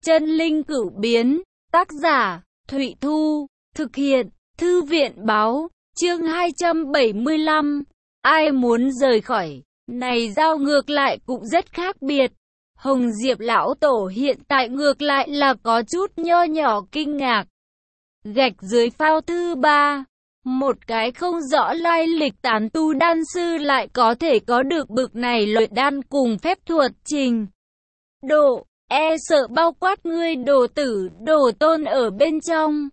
Chân linh cửu biến, tác giả, Thụy Thu, thực hiện, Thư viện báo, chương 275, ai muốn rời khỏi, này giao ngược lại cũng rất khác biệt. Hồng Diệp lão tổ hiện tại ngược lại là có chút nho nhỏ kinh ngạc. Gạch dưới phao thư 3, một cái không rõ lai lịch tán tu đan sư lại có thể có được bực này luyện đan cùng phép thuật trình độ, e sợ bao quát ngươi đồ tử, đồ tôn ở bên trong.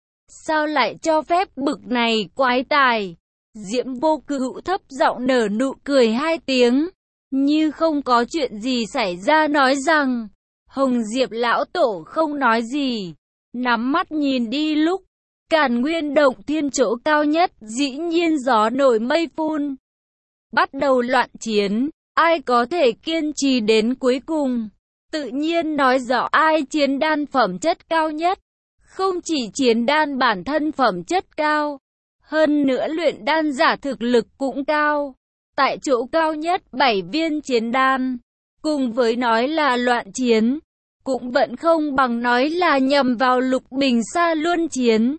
Sao lại cho phép bực này quái tài? Diễm Vô Cữu thấp giọng nở nụ cười hai tiếng, như không có chuyện gì xảy ra nói rằng, Hồng Diệp lão tổ không nói gì, nắm mắt nhìn đi lúc, Càn Nguyên động thiên chỗ cao nhất, dĩ nhiên gió nổi mây phun. Bắt đầu loạn chiến, ai có thể kiên trì đến cuối cùng, tự nhiên nói rõ ai chiến đan phẩm chất cao nhất. Không chỉ chiến đan bản thân phẩm chất cao, hơn nữa luyện đan giả thực lực cũng cao. Tại chỗ cao nhất 7 viên chiến đan, cùng với nói là loạn chiến, cũng vẫn không bằng nói là nhằm vào Lục Bình Sa luân chiến.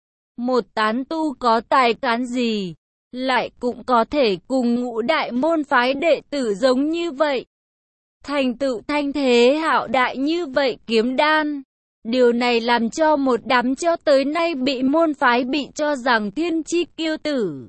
Một tán tu có tài cán gì, lại cũng có thể cùng ngũ đại môn phái đệ tử giống như vậy. Thành tựu thanh thế hạo đại như vậy kiếm đan. Điều này làm cho một đám cho tới nay bị môn phái bị cho rằng thiên chi kiêu tử.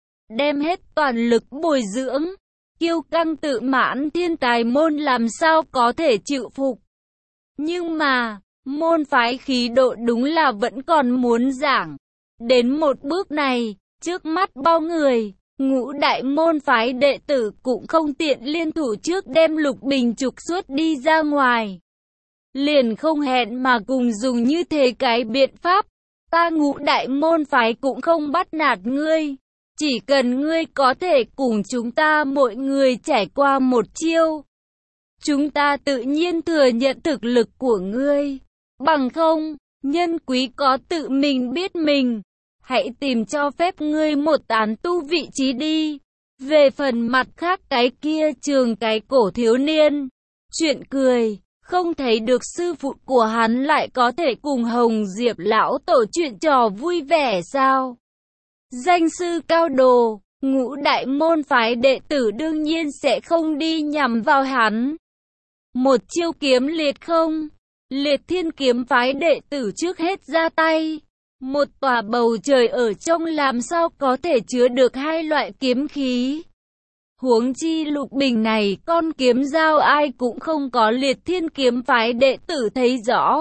Đem hết toàn lực bồi dưỡng, kiêu căng tự mãn thiên tài môn làm sao có thể chịu phục. Nhưng mà, môn phái khí độ đúng là vẫn còn muốn giảng. Đến một bước này, trước mắt bao người, ngũ đại môn phái đệ tử cũng không tiện liên thủ trước đem Lục Bình trục xuất đi ra ngoài. Liền không hẹn mà cùng dùng như thế cái biện pháp, ta ngũ đại môn phái cũng không bắt nạt ngươi, chỉ cần ngươi có thể cùng chúng ta mỗi người trải qua một chiêu, chúng ta tự nhiên thừa nhận thực lực của ngươi, bằng không, nhân quý có tự mình biết mình, hãy tìm cho phép ngươi một tán tu vị trí đi. Về phần mặt khác cái kia trường cái cổ thiếu niên, chuyện cười. Không thấy được sư phụ của hắn lại có thể cùng Hồng Diệp lão tổ chuyện trò vui vẻ sao? Danh sư cao đồ, ngũ đại môn phái đệ tử đương nhiên sẽ không đi nhằm vào hắn. Một chiêu kiếm liệt không? Liệt Thiên kiếm phái đệ tử trước hết ra tay. Một tòa bầu trời ở trong làm sao có thể chứa được hai loại kiếm khí? Huống chi Lục Bình này con kiếm dao ai cũng không có Liệt Thiên kiếm phái đệ tử thấy rõ.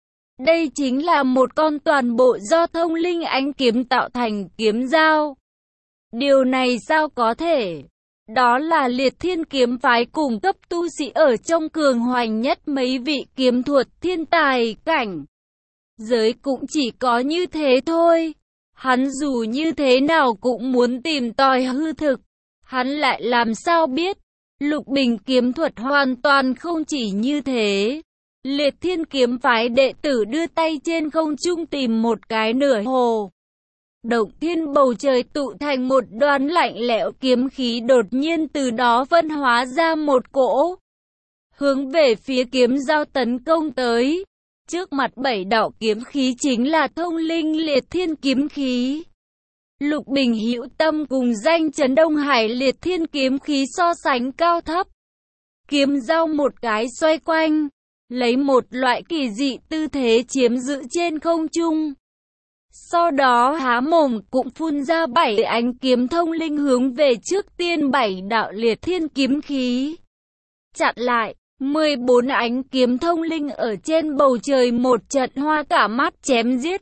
Đây chính là một con toàn bộ do thông linh ánh kiếm tạo thành kiếm dao. Điều này sao có thể? Đó là Liệt Thiên kiếm phái cùng cấp tu sĩ ở trong cường hoành nhất mấy vị kiếm thuật thiên tài cảnh. Giới cũng chỉ có như thế thôi. Hắn dù như thế nào cũng muốn tìm tòi hư thực. Hắn lại làm sao biết, Lục Bình kiếm thuật hoàn toàn không chỉ như thế. Liệt Thiên kiếm phái đệ tử đưa tay trên không trung tìm một cái nửa hồ. Động thiên bầu trời tụ thành một đoàn lạnh lẽo kiếm khí đột nhiên từ đó phân hóa ra một cỗ. Hướng về phía kiếm dao tấn công tới. Trước mặt 7 đạo kiếm khí chính là thông linh Liệt Thiên kiếm khí. Lục Bình hữu tâm cùng danh chấn Đông Hải Liệt Thiên kiếm khí so sánh cao thấp. Kiếm dao một cái xoay quanh, lấy một loại kỳ dị tư thế chiếm giữ trên không trung. Sau đó há mồm cũng phun ra 7 ánh kiếm thông linh hướng về trước tiên 7 đạo Liệt Thiên kiếm khí. Chặn lại, 14 ánh kiếm thông linh ở trên bầu trời một trận hoa cả mắt chém giết.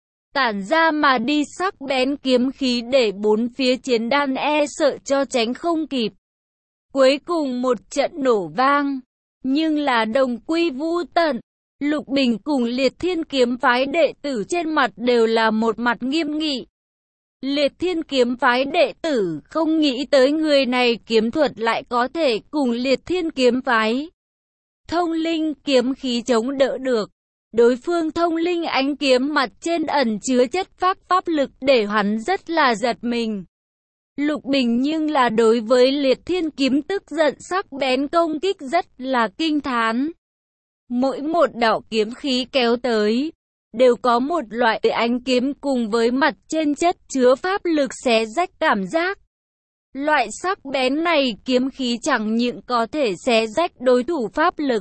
Tản ra mà đi sắc bén kiếm khí để bốn phía chiến đan e sợ cho tránh không kịp. Cuối cùng một trận nổ vang, nhưng là đồng quy vu tận. Lục Bình cùng Liệt Thiên kiếm phái đệ tử trên mặt đều là một mặt nghiêm nghị. Liệt Thiên kiếm phái đệ tử không nghĩ tới người này kiếm thuật lại có thể cùng Liệt Thiên kiếm phái thông linh kiếm khí chống đỡ được. Đối phương thông linh ánh kiếm mặt trên ẩn chứa chất phác pháp lực để hắn rất là giật mình. Lục Bình nhưng là đối với Liệt Thiên kiếm tức giận sắc bén công kích rất là kinh thán. Mỗi một đạo kiếm khí kéo tới, đều có một loại ánh kiếm cùng với mặt trên chất chứa pháp lực xé rách cảm giác. Loại sắc bén này kiếm khí chẳng những có thể xé rách đối thủ pháp lực,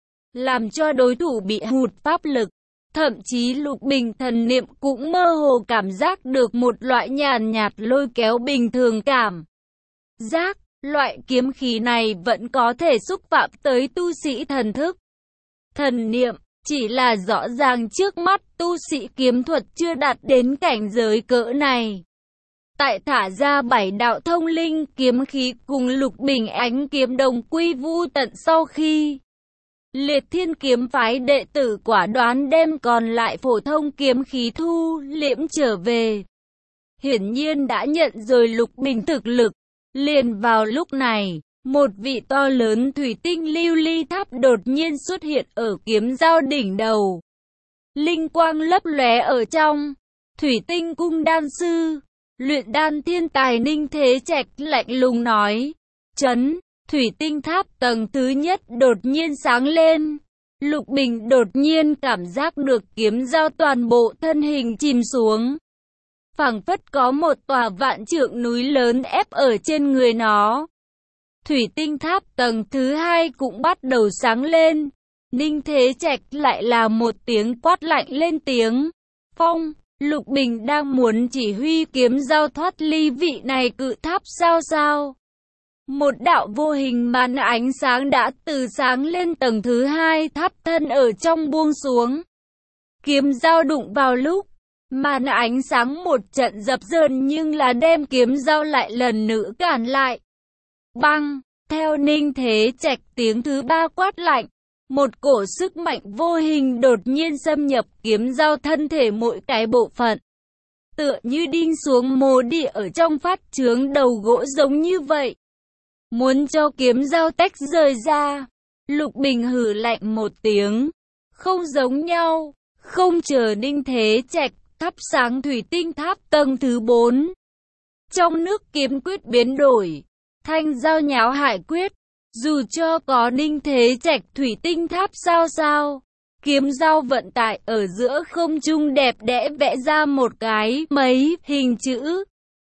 làm cho đối thủ bị hụt pháp lực. Thậm chí Lục Bình thần niệm cũng mơ hồ cảm giác được một loại nhàn nhạt lôi kéo bình thường cảm giác. Loại kiếm khí này vẫn có thể xúc phạm tới tu sĩ thần thức. Thần niệm, chỉ là rõ ràng trước mắt tu sĩ kiếm thuật chưa đạt đến cảnh giới cỡ này. Tại thả ra 7 đạo thông linh kiếm khí cùng Lục Bình ánh kiếm đồng quy vu tận sau khi Liệt Thiên kiếm phái đệ tử quả đoán đem còn lại phổ thông kiếm khí thu liễm trở về. Hiển nhiên đã nhận rồi Lục Bình thực lực. Liền vào lúc này, một vị to lớn thủy tinh lưu ly tháp đột nhiên xuất hiện ở kiếm dao đỉnh đầu. Linh quang lấp lóe ở trong thủy tinh cung đan sư, luyện đan thiên tài Ninh Thế Trạch lạnh lùng nói. Chấn, thủy tinh tháp tầng thứ nhất đột nhiên sáng lên. Lục Bình đột nhiên cảm giác được kiếm dao toàn bộ thân hình chìm xuống. Phảng phất có một tòa vạn trượng núi lớn ép ở trên người nó. Thủy tinh tháp tầng thứ hai cũng bắt đầu sáng lên. Ninh Thế Trạch lại là một tiếng quát lạnh lên tiếng. Phong, Lục Bình đang muốn chỉ huy kiếm dao thoát ly vị này cự tháp sao. Một đạo vô hình màn ánh sáng đã từ sáng lên tầng thứ hai tháp thân ở trong buông xuống. Kiếm dao đụng vào lúc màn ánh sáng một trận dập dờn nhưng là đem kiếm dao lại lần nữa cản lại. Băng, theo Ninh Thế Trạch tiếng thứ ba quát lạnh, một cổ sức mạnh vô hình đột nhiên xâm nhập kiếm dao thân thể mỗi cái bộ phận. Tựa như đinh xuống mồ địa ở trong phát chướng đầu gỗ giống như vậy. Muốn cho kiếm dao tách rời ra, Lục Bình hừ lạnh một tiếng. Không giống nhau, không chờ Ninh Thế Trạch thắp sáng thủy tinh tháp tầng thứ 4. Trong nước kiếm quyết biến đổi, thanh dao nháo hải quyết, dù cho có Ninh Thế Trạch thủy tinh tháp sao, kiếm dao vận tải ở giữa không trung đẹp đẽ vẽ ra một cái mấy hình chữ.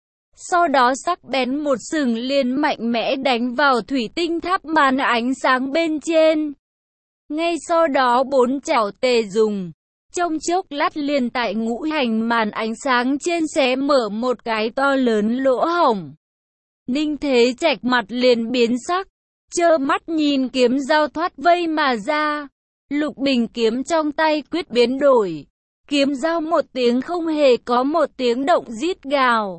Sau đó sắc bén một sừng liền mạnh mẽ đánh vào thủy tinh tháp màn ánh sáng bên trên. Ngay sau đó 4 chảo tề dùng. Trong chốc lát liền tại ngũ hành màn ánh sáng trên xé mở một cái to lớn lỗ hổng. Ninh Thế Trạch mặt liền biến sắc, trơ mắt nhìn kiếm dao thoát vây mà ra. Lục Bình kiếm trong tay quyết biến đổi. Kiếm dao một tiếng không hề có một tiếng động rít gào.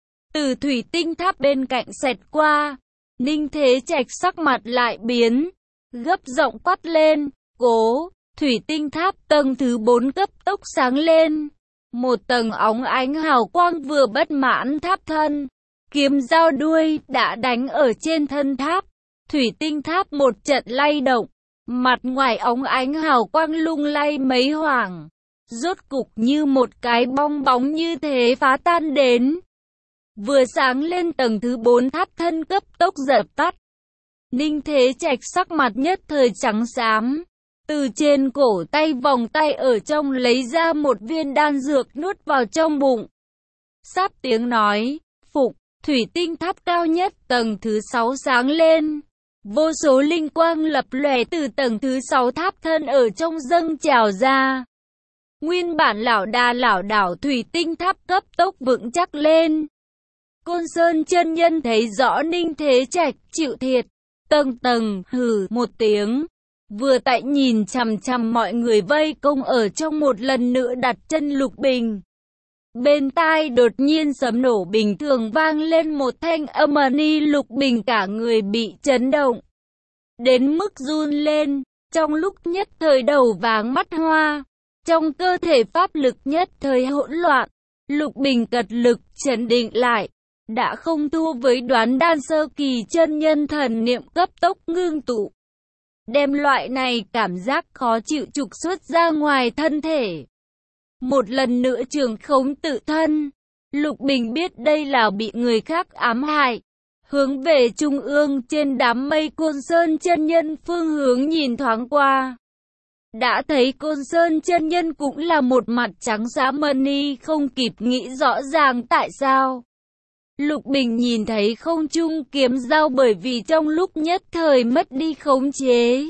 Từ thủy tinh tháp bên cạnh xẹt qua, Ninh Thế Trạch sắc mặt lại biến, gấp giọng quát lên, cố. Thủy tinh tháp tầng thứ 4 cấp tốc sáng lên. Một tầng óng ánh hào quang vừa bất mãn tháp thân. Kiếm dao đuôi đã đánh ở trên thân tháp. Thủy tinh tháp một trận lay động. Mặt ngoài óng ánh hào quang lung lay mấy hoảng. Rốt cục như một cái bong bóng như thế phá tan đến. Vừa sáng lên tầng thứ 4 tháp thân cấp tốc dập tắt. Ninh Thế Trạch sắc mặt nhất thời trắng xám. Từ trên cổ tay vòng tay ở trong lấy ra một viên đan dược nuốt vào trong bụng. Sáp tiếng nói, phục, thủy tinh tháp cao nhất tầng thứ 6 sáng lên. Vô số linh quang lập lòe từ tầng thứ 6 tháp thân ở trong dâng trào ra. Nguyên bản lảo đảo thủy tinh tháp cấp tốc vững chắc lên. Côn Sơn chân nhân thấy rõ Ninh Thế Trạch chịu thiệt. Tầng hừ một tiếng. Vừa tại nhìn chằm chằm mọi người vây công ở trong một lần nữa đặt chân Lục Bình. Bên tai đột nhiên sấm nổ bình thường vang lên một thanh âm ni. Lục Bình cả người bị chấn động. Đến mức run lên, trong lúc nhất thời đầu váng mắt hoa. Trong cơ thể pháp lực nhất thời hỗn loạn. Lục Bình cật lực trấn định lại. Đã không thua với đoán đan sơ kỳ chân nhân thần niệm cấp tốc ngưng tụ. Đem loại này cảm giác khó chịu trục xuất ra ngoài thân thể. Một lần nữa trường khống tự thân. Lục Bình biết đây là bị người khác ám hại. Hướng về trung ương trên đám mây Côn Sơn chân nhân phương hướng nhìn thoáng qua. đã thấy Côn Sơn chân nhân cũng là một mặt trắng xá mân y, không kịp nghĩ rõ ràng tại sao. Lục Bình nhìn thấy không trung kiếm dao bởi vì trong lúc nhất thời mất đi khống chế,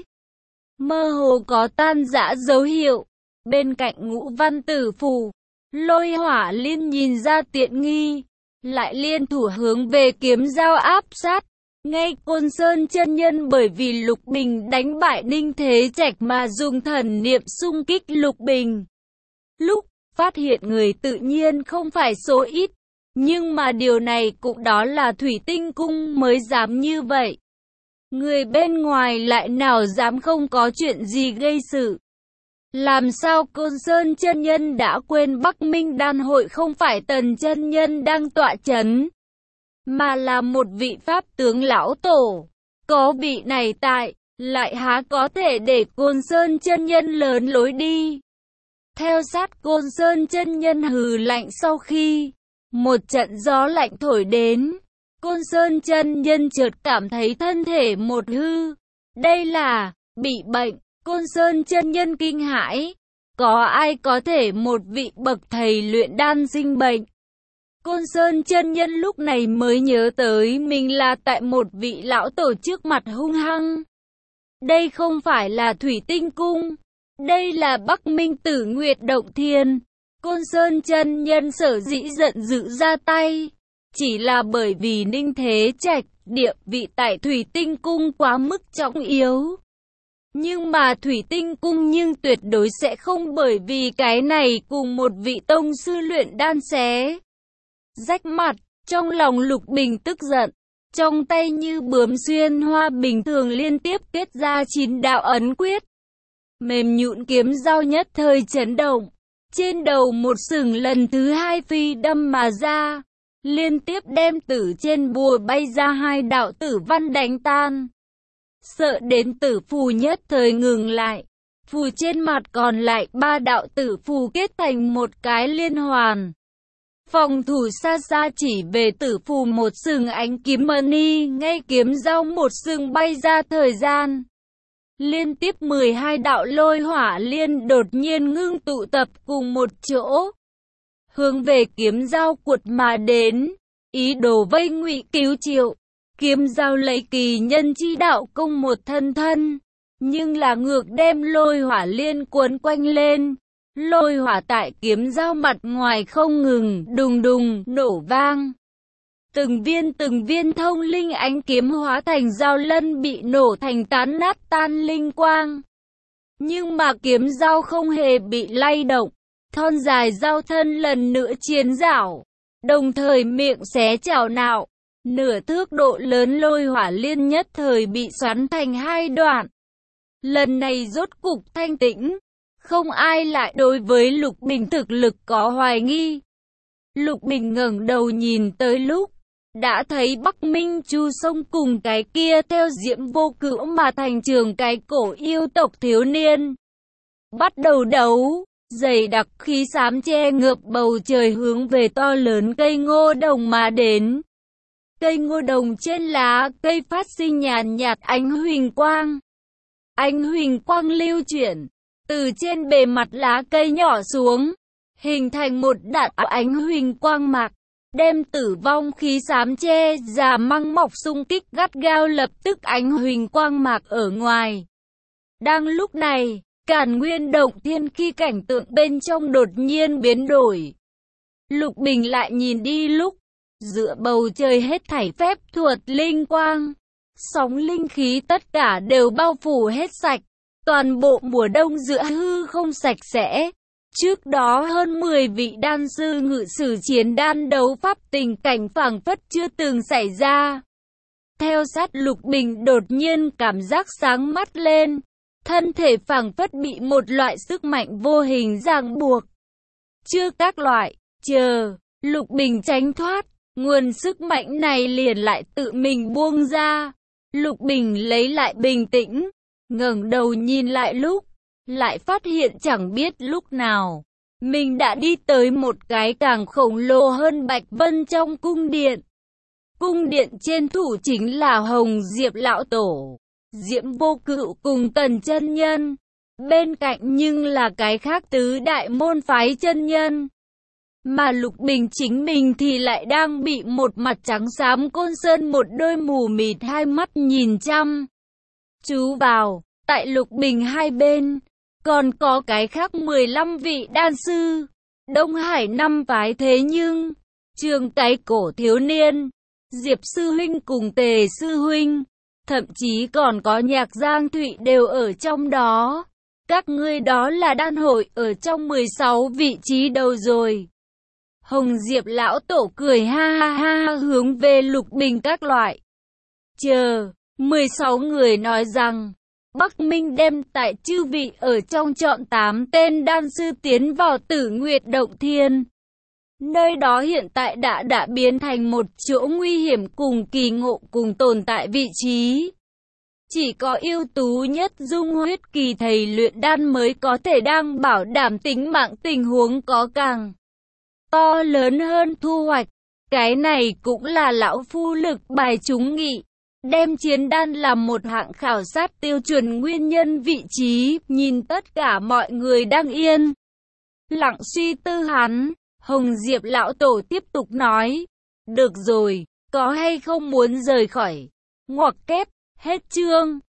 mơ hồ có tan rã dấu hiệu. Bên cạnh Ngũ Văn Tử Phù, Lôi Hỏa Liên nhìn ra tiện nghi, lại liên thủ hướng về kiếm dao áp sát. Ngay Côn Sơn chân nhân bởi vì Lục Bình đánh bại Ninh Thế Trạch mà dùng thần niệm xung kích Lục Bình. Lúc phát hiện người tự nhiên không phải số ít, nhưng mà điều này cũng đó là Thủy Tinh Cung mới dám như vậy. Người bên ngoài lại nào dám không có chuyện gì gây sự. Làm sao Côn Sơn chân nhân đã quên Bắc Minh Đan hội không phải Tần chân nhân đang tọa chấn, mà là một vị pháp tướng lão tổ. Có vị này tại, lại há có thể để Côn Sơn chân nhân lớn lối đi. Theo sát Côn Sơn chân nhân hừ lạnh sau khi một trận gió lạnh thổi đến, Côn Sơn chân nhân chợt cảm thấy thân thể một hư. Đây là bị bệnh. Côn Sơn chân nhân kinh hãi. Có ai có thể một vị bậc thầy luyện đan sinh bệnh? Côn Sơn chân nhân lúc này mới nhớ tới mình là tại một vị lão tổ trước mặt hung hăng. Đây không phải là Thủy Tinh Cung, đây là Bắc Minh Tử Nguyệt Động Thiên. Côn Sơn chân nhân sở dĩ giận dữ ra tay, chỉ là bởi vì Ninh Thế Trạch địa vị tại Thủy Tinh Cung quá mức trọng yếu. Nhưng mà Thủy Tinh Cung nhưng tuyệt đối sẽ không bởi vì cái này cùng một vị tông sư luyện đan xé rách mặt. Trong lòng Lục Bình tức giận, trong tay như bướm xuyên hoa bình thường liên tiếp kết ra 9 đạo ấn quyết. Mềm nhũn kiếm dao nhất thời chấn động, trên đầu một sừng lần thứ hai phi đâm mà ra, liên tiếp đem tử trên bùa bay ra 2 đạo tử văn đánh tan. Sợ đến tử phù nhất thời ngừng lại, phù trên mặt còn lại 3 đạo tử phù kết thành một cái liên hoàn. Phòng thủ xa xa chỉ về tử phù một sừng ánh kiếm mani, ngay kiếm dao một sừng bay ra thời gian. Liên tiếp 12 đạo lôi hỏa liên đột nhiên ngưng tụ tập cùng một chỗ, hướng về kiếm dao cuột mà đến, ý đồ vây Ngụy Cứu Triệu. Kiếm dao lấy kỳ nhân chi đạo công một thân thân, nhưng là ngược đem lôi hỏa liên cuốn quanh lên. Lôi hỏa tại kiếm dao mặt ngoài không ngừng đùng đùng nổ vang. Từng viên thông linh ánh kiếm hóa thành dao lân bị nổ thành tán nát tan linh quang. Nhưng mà kiếm dao không hề bị lay động, thon dài dao thân lần nữa chiến rảo, đồng thời miệng xé chảo nạo. Nửa thước độ lớn lôi hỏa liên nhất thời bị xoắn thành 2 đoạn. Lần này rốt cục thanh tĩnh, không ai lại đối với Lục Bình thực lực có hoài nghi. Lục Bình ngẩng đầu nhìn tới lúc, đã thấy Bắc Minh Chu Sông cùng cái kia theo Diễm Vô Cữu mà thành trường cái cổ yêu tộc thiếu niên. Bắt đầu đấu, dày đặc khí xám che ngợp bầu trời hướng về to lớn cây ngô đồng mà đến. Cây ngô đồng trên lá cây phát sinh nhàn nhạt ánh huỳnh quang. Ánh huỳnh quang lưu chuyển, từ trên bề mặt lá cây nhỏ xuống, hình thành một đạo ánh huỳnh quang mạc, đem tử vong khí xám che già măng mọc xung kích gắt gao lập tức ánh huỳnh quang mạc ở ngoài. Đang lúc này, Càn Nguyên Động Thiên khi cảnh tượng bên trong đột nhiên biến đổi. Lục Bình lại nhìn đi lúc, giữa bầu trời hết thảy phép thuật linh quang, sóng linh khí tất cả đều bao phủ hết sạch. Toàn bộ mùa đông giữa hư không sạch sẽ. Trước đó hơn 10 vị đan sư ngự sử chiến đan đấu pháp tình cảnh phảng phất chưa từng xảy ra. Theo sát Lục Bình đột nhiên cảm giác sáng mắt lên, thân thể phảng phất bị một loại sức mạnh vô hình ràng buộc. Chưa các loại, chờ, Lục Bình tránh thoát, nguồn sức mạnh này liền lại tự mình buông ra. Lục Bình lấy lại bình tĩnh, ngẩng đầu nhìn lại lúc, lại phát hiện chẳng biết lúc nào, mình đã đi tới một cái càng khổng lồ hơn Bạch Vân trong cung điện. Cung điện trên thủ chính là Hồng Diệp Lão Tổ, Diễm Vô Cữu cùng Tần chân nhân. Bên cạnh nhưng là cái khác tứ đại môn phái chân nhân. Mà Lục Bình chính mình thì lại đang bị một mặt trắng xám Côn Sơn một đôi mù mịt hai mắt nhìn chăm chú vào. Tại Lục Bình hai bên, còn có cái khác 15 vị đan sư. Đông Hải năm phái thế nhưng, Trường cái cổ thiếu niên, Diệp sư huynh cùng Tề sư huynh, thậm chí còn có Nhạc Giang Thụy đều ở trong đó. Các ngươi đó là đan hội ở trong 16 vị trí đầu rồi. Hồng Diệp lão tổ cười ha ha ha hướng về Lục Bình các loại. 16 người nói rằng, Bắc Minh đem tại chư vị ở trong chọn 8 tên đan sư tiến vào Tử Nguyệt Động Thiên. Nơi đó hiện tại đã biến thành một chỗ nguy hiểm cùng kỳ ngộ cùng tồn tại vị trí. Chỉ có ưu tú nhất dung huyết kỳ thầy luyện đan mới có thể đang bảo đảm tính mạng tình huống có càng to lớn hơn thu hoạch. Cái này cũng là lão phu lực bài chúng nghị. Đem chiến đan làm một hạng khảo sát tiêu chuẩn nguyên nhân vị trí, nhìn tất cả mọi người đang yên lặng suy tư hắn. Hồng Diệp lão tổ tiếp tục nói, được rồi, có hay không muốn rời khỏi? Ngoặc kép, hết chương.